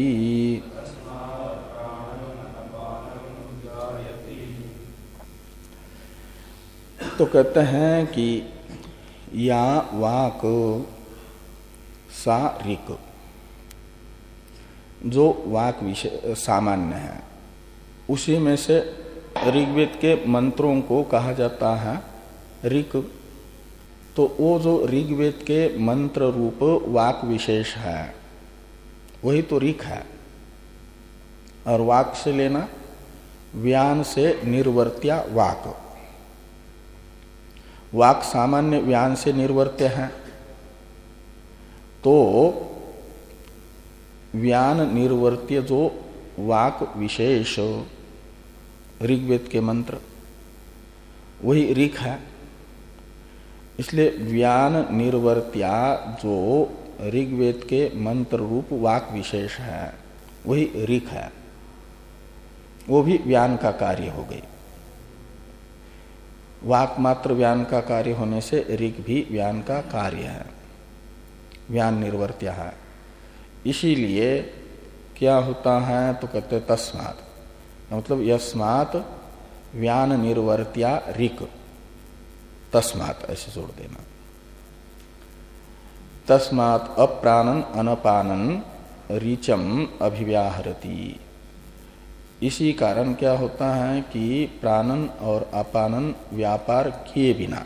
तो कहते हैं कि या वाक सा ऋक, जो वाक विषय सामान्य है, उसी में से ऋग्वेद के मंत्रों को कहा जाता है ऋक। तो वो जो ऋग्वेद के मंत्र रूप वाक विशेष है वही तो ऋक है। और वाक से लेना व्यान से निर्वर्त्या वाक। वाक सामान्य व्यान से निर्वर्त्य है, तो व्यान निर्वर्त्य जो वाक विशेष ऋग्वेद के मंत्र वही ऋक है। इसलिए व्यान निर्वर्त्या जो ऋग्वेद के मंत्र रूप वाक विशेष है वही ऋक है, वो भी व्यान का कार्य हो गई। वाक मात्र व्यान का कार्य होने से ऋक भी व्यान का कार्य है, व्यान निर्वर्त्या है। इसीलिए क्या होता है तो कहते तस्मात्, मतलब यस्मात् व्यान निर्वर्त्या ऋक, तस्मात् ऐसे जोड़ देना। तस्मात् अप्राणन अनपानन ऋचम अभिव्याहरति। इसी कारण क्या होता है कि प्राणन और अपानन व्यापार किए बिना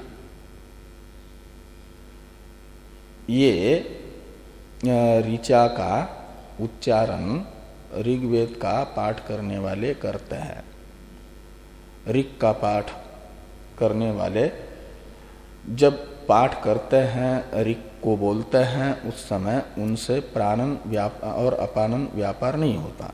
ये ऋचा का उच्चारण ऋग्वेद का पाठ करने वाले करते हैं। ऋग का पाठ करने वाले जब पाठ करते हैं, ऋग को बोलते हैं, उस समय उनसे प्राणन व्यापार और अपानन व्यापार नहीं होता।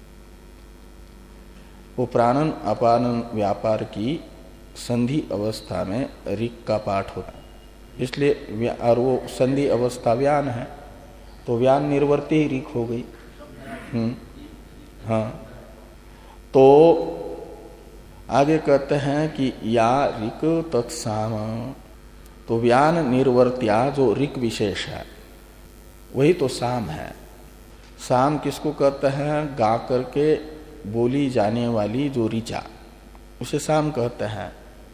वो प्राणन अपानन व्यापार की संधि अवस्था में ऋग का पाठ होता है। इसलिए और वो संधि अवस्था व्यान है, तो व्यान निर्वर्ती ही ऋग हो गई। हम्म हाँ, तो आगे कहते हैं कि या ऋक तत्साम, तो व्यान निर्वर्त्या जो ऋक विशेष है वही तो साम है। साम किसको कहते हैं? गा करके बोली जाने वाली जो ऋचा, उसे साम कहते हैं।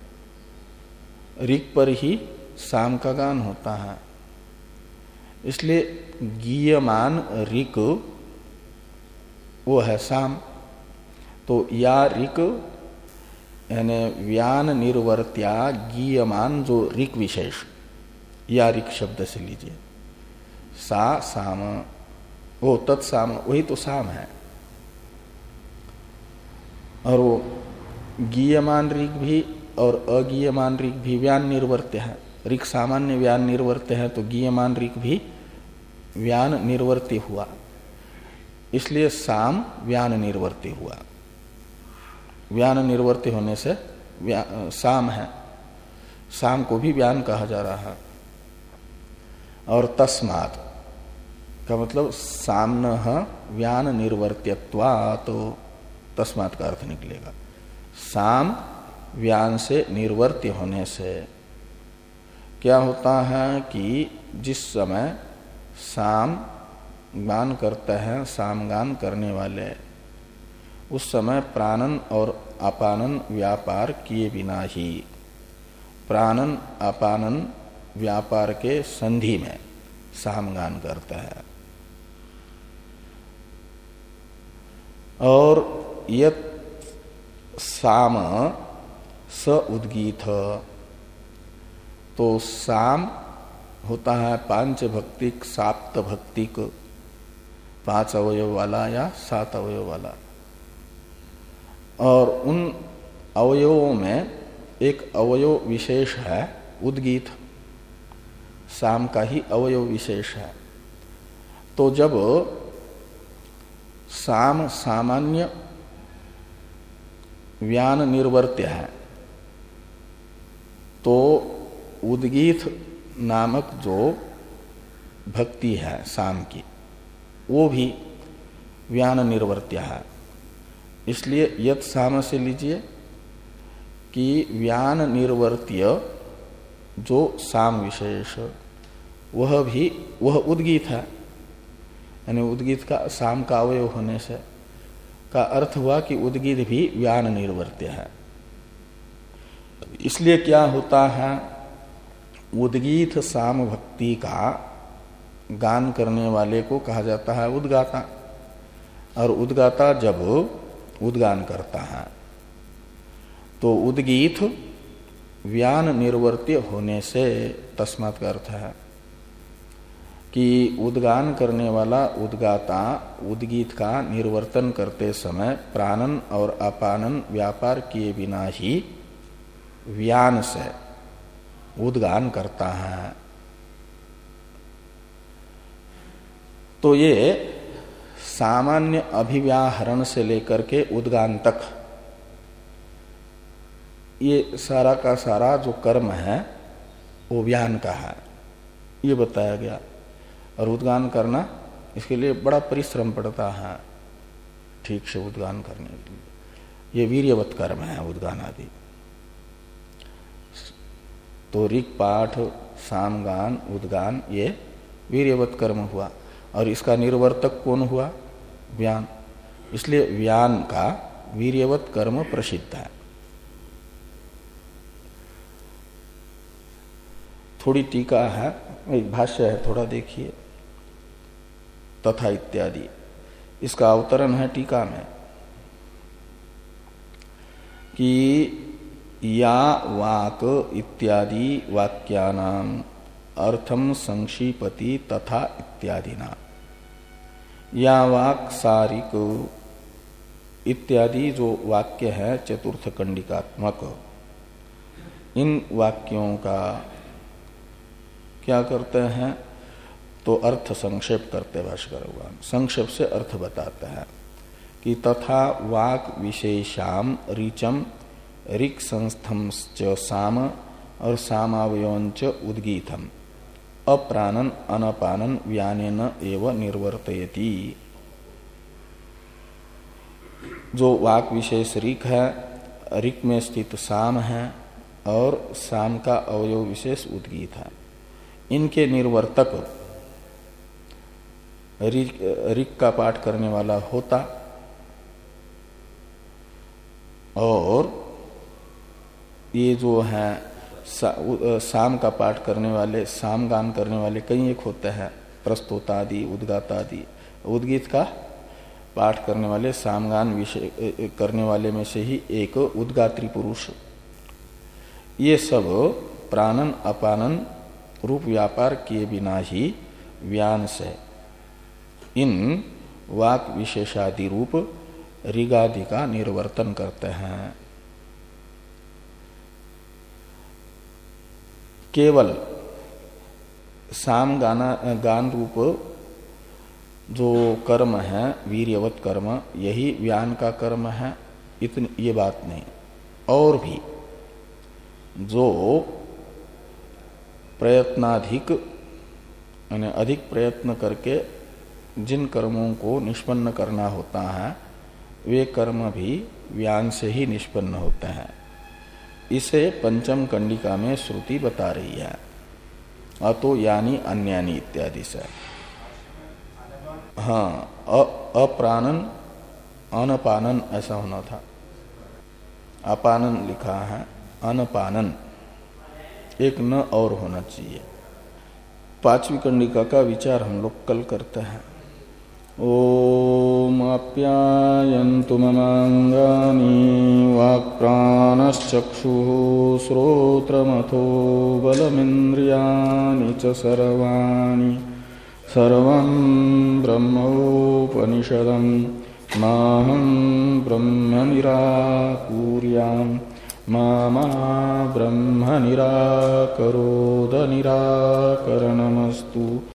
ऋक पर ही साम का गान होता है। इसलिए गीयमान ऋक वो है साम। तो या ऋक यानी व्यान निर्वर्त्या गीयमान जो ऋक विशेष, या ऋक शब्द से लीजिए, सा साम, वो तत्साम, वही तो साम है। और वो गीयमान ऋक भी और अगीयमान ऋक भी व्यान निर्वर्त्य है। ऋक सामान्य व्यान निर्वर्त्य है, तो गीयमान ऋक भी व्यान निर्वर्त्य हुआ। इसलिए साम व्यान निर्वर्त्य हुआ। व्यान निर्वर्त्य होने से साम है, साम को भी व्यान कहा जा रहा है। और तस्मात्, का मतलब साम्नः व्यान निर्वर्त्यत्वात्, तो तस्मात् का अर्थ निकलेगा। साम व्यान से निर्वर्त्य होने से क्या होता है कि जिस समय साम गान करते हैं, सामगान करने वाले, उस समय प्राणन और अपानन व्यापार किए बिना ही, प्राणन अपानन व्यापार के संधि में सामगान करते हैं। और यत साम स उद्गीत, तो साम होता है पांच भक्तिक साप्त भक्तिक, पांच अवयव वाला या सात अवयव वाला, और उन अवयवों में एक अवयव विशेष है उद्गीत, साम का ही अवयव विशेष है। तो जब साम सामान्य व्यान निर्वर्त्य है, तो उद्गीत नामक जो भक्ति है साम की, वो भी व्यान निर्वर्त्य है। इसलिए यत साम से लीजिए कि व्यान निर्वर्त्य जो साम विशेष, वह भी वह उद्गीत है, यानी उद्गीत का साम का अवयव होने से का अर्थ हुआ कि उद्गीत भी व्यान निर्वर्त्य है। इसलिए क्या होता है, उद्गीत साम भक्ति का गान करने वाले को कहा जाता है उद्गाता, और उद्गाता जब उद्गान करता है तो उद्गीत व्यान निर्वर्त्य होने से, तस्मात् का अर्थ है कि उद्गान करने वाला उद्गाता उद्गीत का निर्वर्तन करते समय प्राणन और अपानन व्यापार किए बिना ही व्यान से उद्गान करता है। तो ये सामान्य अभिव्याहरण से लेकर के उद्गान तक ये सारा का सारा जो कर्म है वो व्यान का है, ये बताया गया। और उद्गान करना, इसके लिए बड़ा परिश्रम पड़ता है ठीक से उद्गान करने के लिए, ये वीर्यवत कर्म है उद्गान आदि। तो ऋक् पाठ सामगान उद्गान ये वीर्यवत कर्म हुआ, और इसका निर्वर्तक कौन हुआ, व्यान। इसलिए व्यान का वीर्यवत कर्म प्रसिद्ध है। थोड़ी टीका है, एक भाष्य है, थोड़ा देखिए। तथा इत्यादि, इसका अवतरण है टीका में कि या वाक इत्यादि वाक्यानाम अर्थम संक्षिपति तथा इत्यादिना, या वाक सारिक इत्यादि जो वाक्य है चतुर्थ कंडिकात्मक, इन वाक्यों का क्या करते हैं, तो अर्थ संक्षेप करते भाष्कर भगवान, संक्षेप से अर्थ बताते हैं कि तथा वाक विशेषाम ऋचम ऋक् संस्थम च साम और सामावयंच उद्गीतम अप्राणन अनपानन व्यानेन एव निर्वर्तयति। जो वाक विशेष ऋक् है, ऋक् में स्थित साम है, और साम का अवयव विशेष उद्गीत है, इनके निर्वर्तक ऋक् का पाठ करने वाला होता, और ये जो है सा, साम का पाठ करने वाले, साम गान करने वाले कई एक होते हैं, प्रस्तोतादि उद्गातादि। उद्गीत का पाठ करने वाले सामगान विषय करने वाले में से ही एक उद्गात्री पुरुष। ये सब प्राणन अपानन रूप व्यापार किए बिना ही व्यान से इन वाक विशेषादि रूप ऋगादि का निर्वर्तन करते हैं। केवल साम गाना गान रूप जो कर्म है वीर्यवत कर्म, यही व्यान का कर्म है, इतनी ये बात नहीं। और भी जो प्रयत्नाधिक यानी अधिक प्रयत्न करके जिन कर्मों को निष्पन्न करना होता है वे कर्म भी व्यान से ही निष्पन्न होते हैं। इसे पंचम कंडिका में श्रुति बता रही है, अतो यानी अन्यानी इत्यादि से। हाँ, अप्राणन अनपानन ऐसा होना था, अपानन लिखा है, अनपानन एक न और होना चाहिए। पांचवी कंडिका का विचार हम लोग कल करते हैं। ओम आप्यायन्तु ममांगानि वाक्प्राणश्चक्षुः श्रोत्रमथो बलमिन्द्रियाणि च सर्वाणि सर्वं ब्रह्मोपनिषदं माहं ब्रह्म निराकुर्याम् मा मा ब्रह्म निराकरोद निराकरणमस्तु।